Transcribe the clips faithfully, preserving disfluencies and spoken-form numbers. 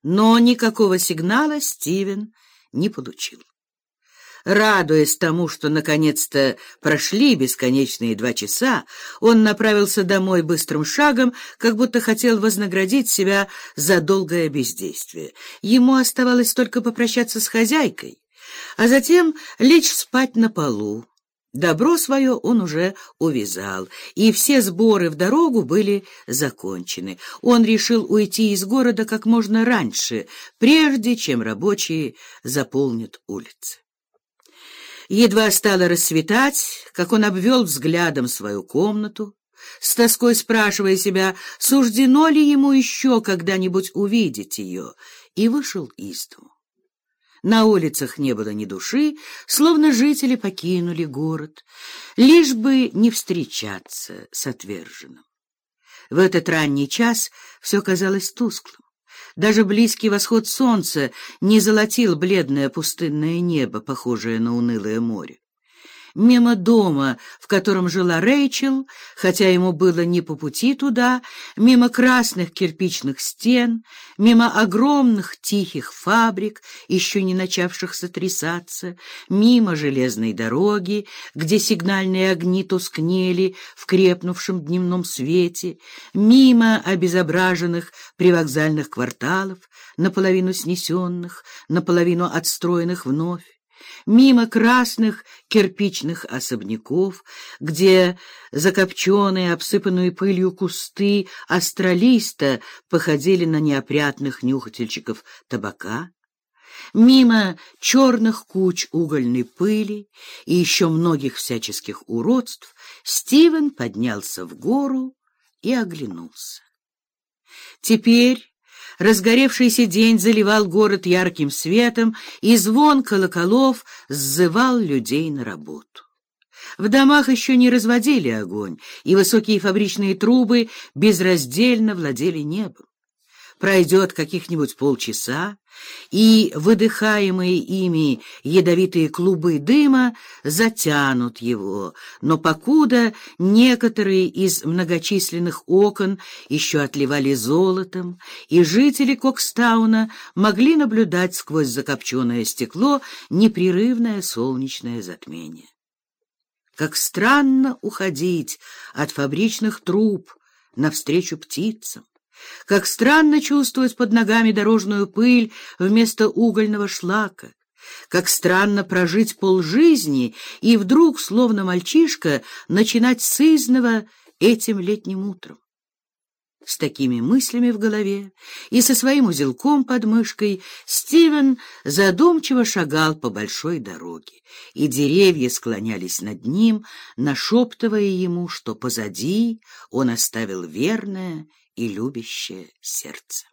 Но никакого сигнала Стивен не получил. Радуясь тому, что наконец-то прошли бесконечные два часа, он направился домой быстрым шагом, как будто хотел вознаградить себя за долгое бездействие. Ему оставалось только попрощаться с хозяйкой, а затем лечь спать на полу. Добро свое он уже увязал, и все сборы в дорогу были закончены. Он решил уйти из города как можно раньше, прежде чем рабочие заполнят улицы. Едва стало рассветать, как он обвел взглядом свою комнату, с тоской спрашивая себя, суждено ли ему еще когда-нибудь увидеть ее, и вышел из дому. На улицах не было ни души, словно жители покинули город, лишь бы не встречаться с отверженным. В этот ранний час все казалось тусклым. Даже близкий восход солнца не золотил бледное пустынное небо, похожее на унылое море. Мимо дома, в котором жила Рэйчел, хотя ему было не по пути туда, мимо красных кирпичных стен, мимо огромных тихих фабрик, еще не начавших сотрясаться, мимо железной дороги, где сигнальные огни тускнели в крепнувшем дневном свете, мимо обезображенных привокзальных кварталов, наполовину снесенных, наполовину отстроенных вновь, мимо красных кирпичных особняков, где закопченные, обсыпанные пылью кусты астролиста походили на неопрятных нюхательщиков табака, мимо черных куч угольной пыли и еще многих всяческих уродств, Стивен поднялся в гору и оглянулся. Теперь разгоревшийся день заливал город ярким светом, и звон колоколов сзывал людей на работу. В домах еще не разводили огонь, и высокие фабричные трубы безраздельно владели небом. Пройдет каких-нибудь полчаса, и выдыхаемые ими ядовитые клубы дыма затянут его, но покуда некоторые из многочисленных окон еще отливали золотом, и жители Кокстауна могли наблюдать сквозь закопченное стекло непрерывное солнечное затмение. Как странно уходить от фабричных труб навстречу птицам! Как странно чувствовать под ногами дорожную пыль вместо угольного шлака! Как странно прожить полжизни и вдруг, словно мальчишка, начинать сызново этим летним утром! С такими мыслями в голове и со своим узелком под мышкой Стивен задумчиво шагал по большой дороге, и деревья склонялись над ним, нашептывая ему, что позади он оставил верное и любящее сердце.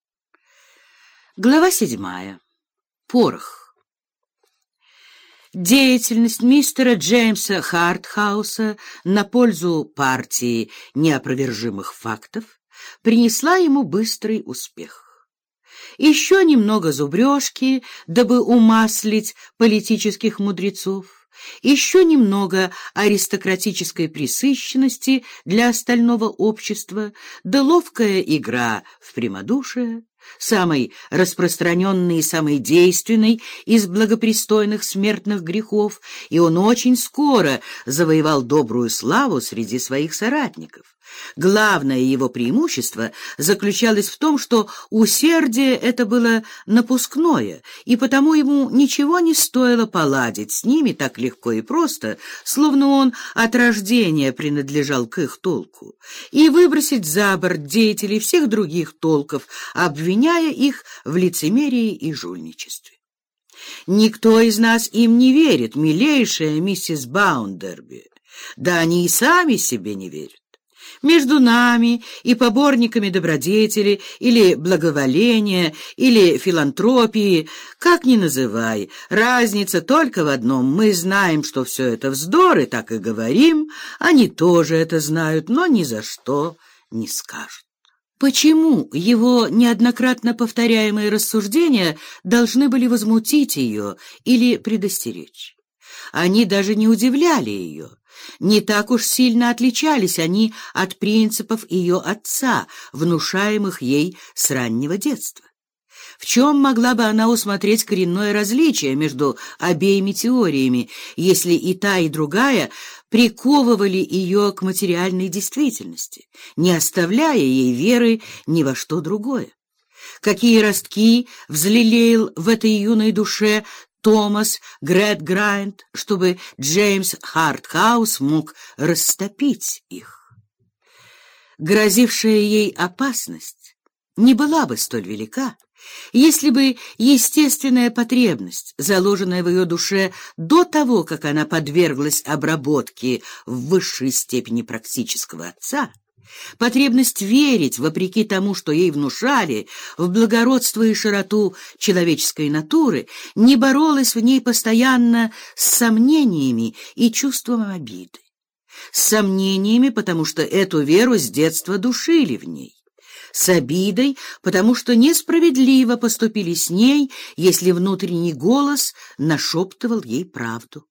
Глава седьмая. Порох. Деятельность мистера Джеймса Хартхауса на пользу партии неопровержимых фактов принесла ему быстрый успех. Еще немного зубрежки, дабы умаслить политических мудрецов, еще немного аристократической пресыщенности для остального общества, да ловкая игра в прямодушие, самый распространенный и самый действенный из благопристойных смертных грехов, и он очень скоро завоевал добрую славу среди своих соратников. Главное его преимущество заключалось в том, что усердие это было напускное, и потому ему ничего не стоило поладить с ними так легко и просто, словно он от рождения принадлежал к их толку, и выбросить за борт деятелей всех других толков, обвиняя их в лицемерии и жульничестве. Никто из нас им не верит, милейшая миссис Баундерби, да они и сами себе не верят. Между нами и поборниками добродетели или благоволения или филантропии, как ни называй, разница только в одном: мы знаем, что все это вздор, и так и говорим, они тоже это знают, но ни за что не скажут. Почему его неоднократно повторяемые рассуждения должны были возмутить ее или предостеречь? Они даже не удивляли ее. Не так уж сильно отличались они от принципов ее отца, внушаемых ей с раннего детства. В чем могла бы она усмотреть коренное различие между обеими теориями, если и та, и другая приковывали ее к материальной действительности, не оставляя ей веры ни во что другое? Какие ростки взлелеял в этой юной душе Томас Грэдграйнд, чтобы Джеймс Хартхаус мог растопить их? Грозившая ей опасность не была бы столь велика, если бы естественная потребность, заложенная в ее душе до того, как она подверглась обработке в высшей степени практического отца, потребность верить, вопреки тому, что ей внушали, в благородство и широту человеческой натуры, не боролась в ней постоянно с сомнениями и чувством обиды. С сомнениями, потому что эту веру с детства душили в ней. С обидой, потому что несправедливо поступили с ней, если внутренний голос нашептывал ей правду.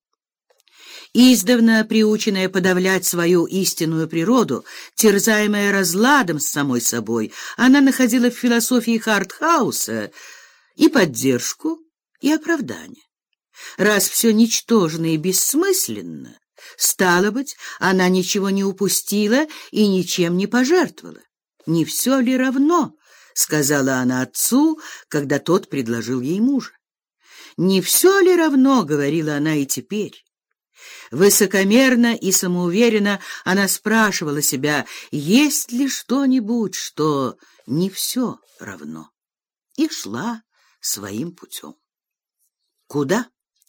Издавна приученная подавлять свою истинную природу, терзаемая разладом с самой собой, она находила в философии Хартхауса и поддержку, и оправдание. Раз все ничтожно и бессмысленно, стало быть, она ничего не упустила и ничем не пожертвовала. «Не все ли равно?» — сказала она отцу, когда тот предложил ей мужа. «Не все ли равно?» — говорила она и теперь. Высокомерно и самоуверенно она спрашивала себя, есть ли что-нибудь, что не все равно, и шла своим путем. Куда?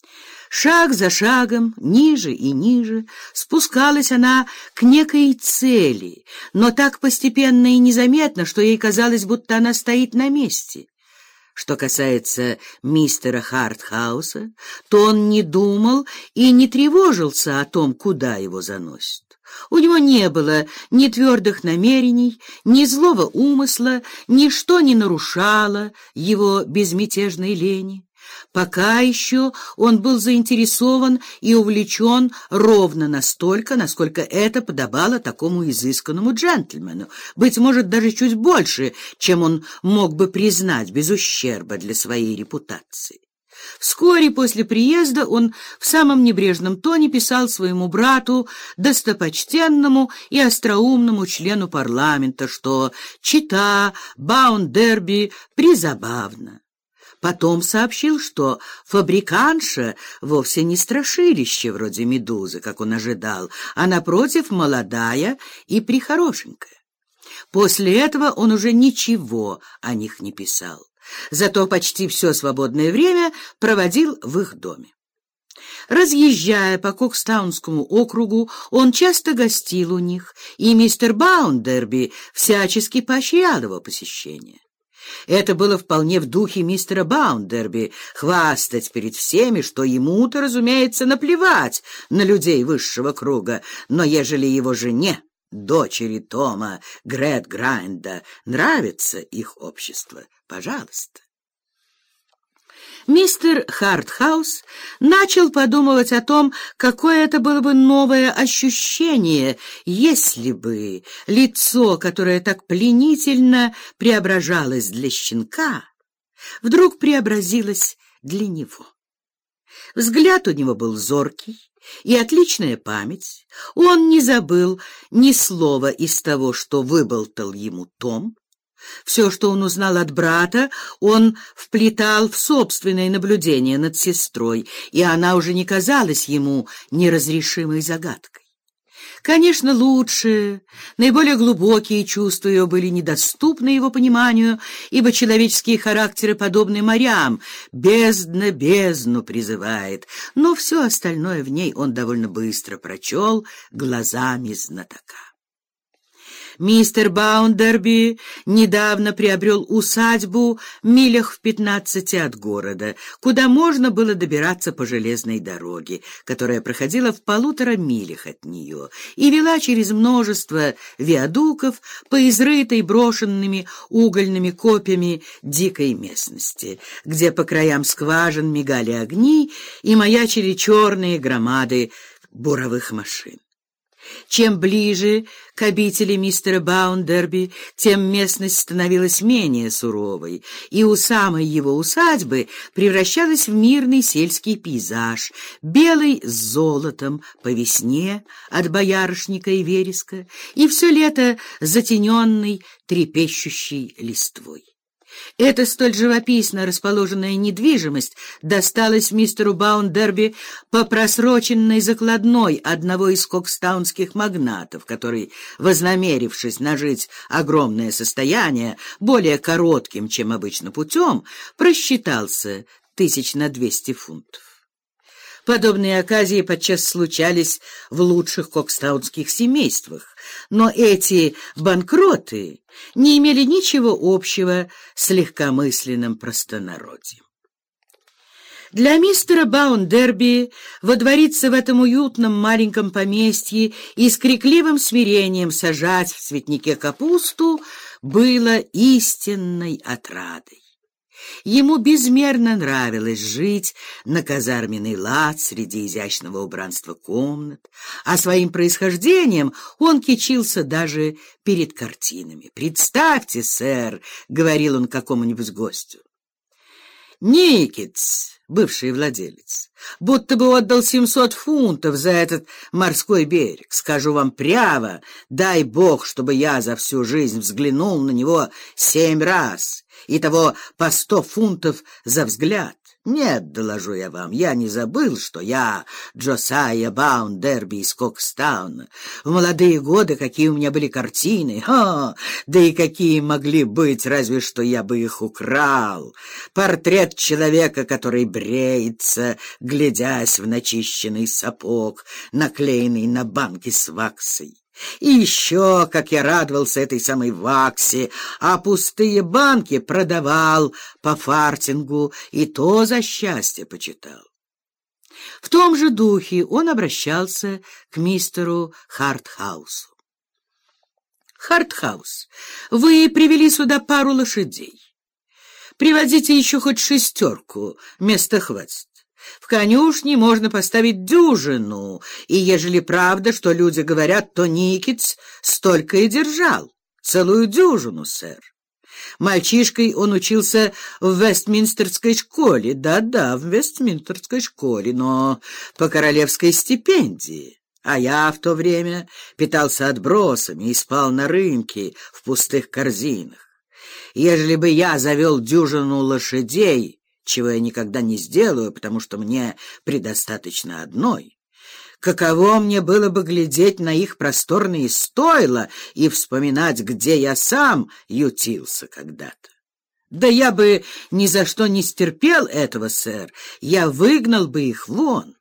Шаг за шагом, ниже и ниже, спускалась она к некой цели, но так постепенно и незаметно, что ей казалось, будто она стоит на месте. Что касается мистера Хартхауса, то он не думал и не тревожился о том, куда его заносит. У него не было ни твердых намерений, ни злого умысла, ничто не нарушало его безмятежной лени. Пока еще он был заинтересован и увлечен ровно настолько, насколько это подобало такому изысканному джентльмену, быть может, даже чуть больше, чем он мог бы признать без ущерба для своей репутации. Вскоре после приезда он в самом небрежном тоне писал своему брату, достопочтенному и остроумному члену парламента, что чита Баундерби призабавна. Потом сообщил, что фабриканша вовсе не страшилище вроде Медузы, как он ожидал, а, напротив, молодая и прихорошенькая. После этого он уже ничего о них не писал, зато почти все свободное время проводил в их доме. Разъезжая по Кокстаунскому округу, он часто гостил у них, и мистер Баундерби всячески поощрял его посещение. Это было вполне в духе мистера Баундерби — хвастать перед всеми, что ему-то, разумеется, наплевать на людей высшего круга, но ежели его жене, дочери Тома Грэдграйнда, нравится их общество, пожалуйста. Мистер Хартхаус начал подумывать о том, какое это было бы новое ощущение, если бы лицо, которое так пленительно преображалось для щенка, вдруг преобразилось для него. Взгляд у него был зоркий и отличная память. Он не забыл ни слова из того, что выболтал ему Том. Все, что он узнал от брата, он вплетал в собственные наблюдения над сестрой, и она уже не казалась ему неразрешимой загадкой. Конечно, лучшие, наиболее глубокие чувства ее были недоступны его пониманию, ибо человеческие характеры подобны морям, бездна бездну призывает, но все остальное в ней он довольно быстро прочел глазами знатока. Мистер Баундерби недавно приобрел усадьбу милях в пятнадцати от города, куда можно было добираться по железной дороге, которая проходила в полутора милях от нее и вела через множество виадуков по изрытой брошенными угольными копьями дикой местности, где по краям скважин мигали огни и маячили черные громады буровых машин. Чем ближе к обители мистера Баундерби, тем местность становилась менее суровой, и у самой его усадьбы превращалась в мирный сельский пейзаж, белый с золотом по весне от боярышника и вереска, и все лето затененный трепещущей листвой. Эта столь живописно расположенная недвижимость досталась мистеру Баундерби по просроченной закладной одного из кокстаунских магнатов, который, вознамерившись нажить огромное состояние более коротким, чем обычно путем, просчитался тысяч на двести фунтов. Подобные оказии подчас случались в лучших кокстаунских семействах, но эти банкроты не имели ничего общего с легкомысленным простонародьем. Для мистера Баундерби водвориться в этом уютном маленьком поместье и с крикливым смирением сажать в цветнике капусту было истинной отрадой. Ему безмерно нравилось жить на казарменный лад среди изящного убранства комнат, а своим происхождением он кичился даже перед картинами. «Представьте, сэр», — говорил он какому-нибудь гостю, Никитс, бывший владелец, будто бы отдал семьсот фунтов за этот морской берег. Скажу вам прямо, дай бог, чтобы я за всю жизнь взглянул на него семь раз, и того по сто фунтов за взгляд. Нет, доложу я вам, я не забыл, что я Джосайя Баундерби из Кокстауна. В молодые годы какие у меня были картины, Ха! Да и какие могли быть, разве что я бы их украл. Портрет человека, который бреется, глядясь в начищенный сапог, наклеенный на банки с ваксой. И еще, как я радовался этой самой ваксе, а пустые банки продавал по фартингу, и то за счастье почитал. В том же духе он обращался к мистеру Хартхаусу. «Хартхаус, вы привели сюда пару лошадей. Приводите еще хоть шестерку, места хватит. В конюшне можно поставить дюжину, и ежели правда, что люди говорят, то Никитс столько и держал. Целую дюжину, сэр. Мальчишкой он учился в Вестминстерской школе, да-да, в Вестминстерской школе, но по королевской стипендии. А я в то время питался отбросами и спал на рынке в пустых корзинах. Ежели бы я завел дюжину лошадей, чего я никогда не сделаю, потому что мне предостаточно одной, каково мне было бы глядеть на их просторные стойла и вспоминать, где я сам ютился когда-то. Да я бы ни за что не стерпел этого, сэр, я выгнал бы их вон.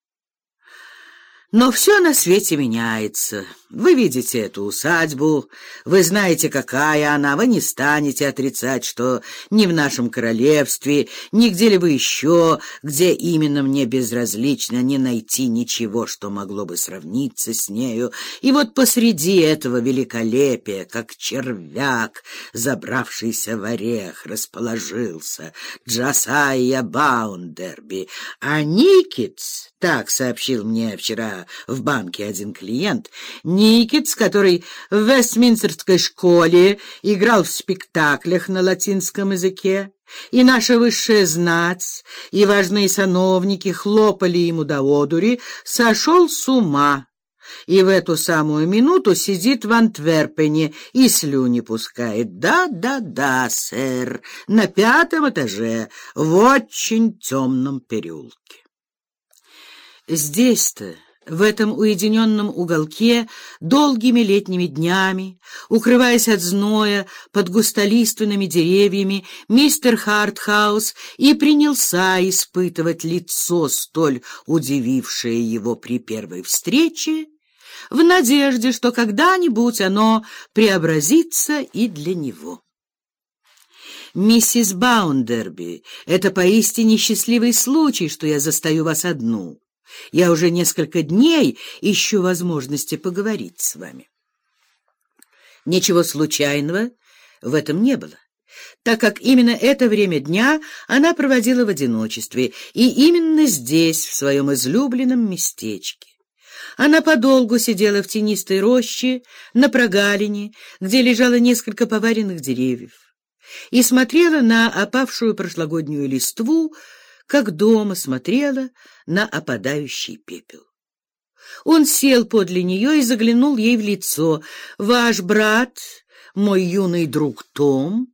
Но все на свете меняется. Вы видите эту усадьбу, вы знаете, какая она, вы не станете отрицать, что ни в нашем королевстве, ни где-либо еще, где именно мне безразлично, не найти ничего, что могло бы сравниться с нею. И вот посреди этого великолепия, как червяк, забравшийся в орех, расположился Джосайя Баундерби, а Никитс, так сообщил мне вчера в банке один клиент, Никитс, который в Вестминстерской школе играл в спектаклях на латинском языке, и наша высшая знать, и важные сановники хлопали ему до одури, сошел с ума, и в эту самую минуту сидит в Антверпене и слюни пускает. Да-да-да, сэр, на пятом этаже, в очень темном переулке. Здесь-то, в этом уединенном уголке, долгими летними днями, укрываясь от зноя под густолиственными деревьями, мистер Хартхаус и принялся испытывать лицо, столь удивившее его при первой встрече, в надежде, что когда-нибудь оно преобразится и для него. «Миссис Баундерби, это поистине счастливый случай, что я застаю вас одну. Я уже несколько дней ищу возможности поговорить с вами». Ничего случайного в этом не было, так как именно это время дня она проводила в одиночестве, и именно здесь, в своем излюбленном местечке. Она подолгу сидела в тенистой роще на прогалине, где лежало несколько поваленных деревьев, и смотрела на опавшую прошлогоднюю листву, как дома смотрела на опадающий пепел. Он сел подле нее и заглянул ей в лицо. «Ваш брат, мой юный друг Том,